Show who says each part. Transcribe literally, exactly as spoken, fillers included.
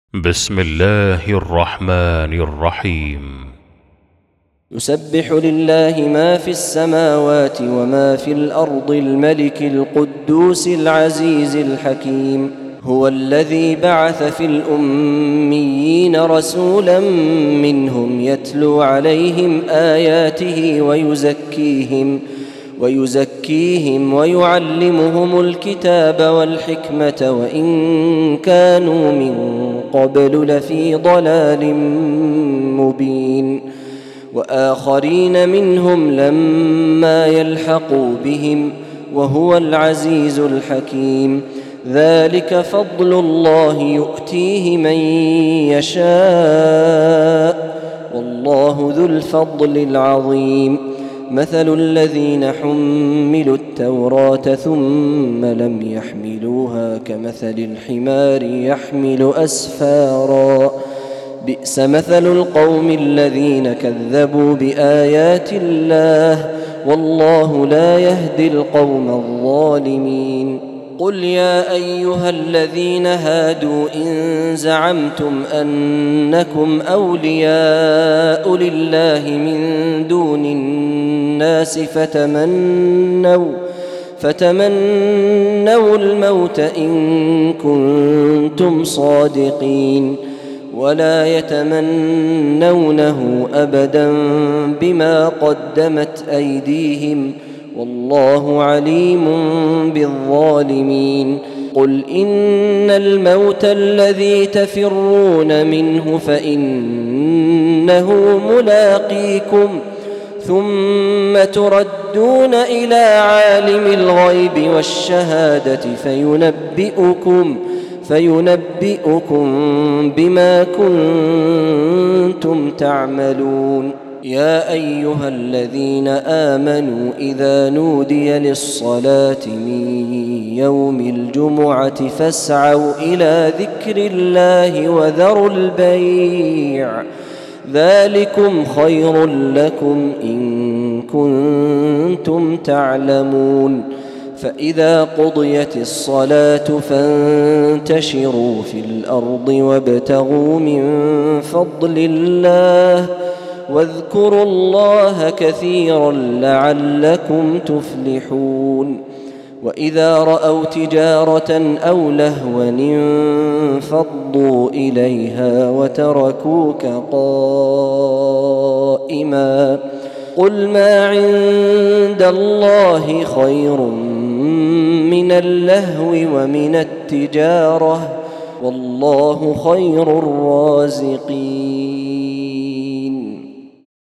Speaker 1: بسم الله الرحمن الرحيم.
Speaker 2: يسبح لله ما في السماوات وما في الأرض الملك القدوس العزيز الحكيم. هو الذي بعث في الأميين رسولا منهم يتلو عليهم آياته ويزكيهم ويزكيهم ويعلمهم الكتاب والحكمة وإن كانوا من قبل لفي ضلال مبين. وآخرين منهم لما يلحقوا بهم وهو العزيز الحكيم. ذلك فضل الله يؤتيه من يشاء والله ذو الفضل العظيم. مثل الذين حملوا التوراة ثم لم يحملوها كمثل الحمار يحمل أسفارا بئس مثل القوم الذين كذبوا بآيات الله والله لا يهدي القوم الظالمين. قل يا أيها الذين هادوا إن زعمتم أنكم أولياء لله من دون الناس فتمنوا فتمنوا الموت إن كنتم صادقين ولا يتمنونه أبدا بما قدمت أيديهم والله عليم بالظالمين. قل إن الموت الذي تفرون منه فإنه ملاقيكم ثم تردون إلى عالم الغيب والشهادة فينبئكم فينبئكم بما كنتم تعملون. يا أيها الذين آمنوا إذا نودي للصلاة من يوم الجمعة فاسعوا إلى ذكر الله وذروا البيع ذلكم خير لكم إن كنتم تعلمون. فإذا قضيت الصلاة فانتشروا في الأرض وابتغوا من فضل الله واذكروا الله كثيرا لعلكم تفلحون. وإذا رأوا تجارة أو لهوا انفضوا إليها وتركوك قائما قل ما عند الله خير من اللهو ومن التجارة والله خير الرازقين.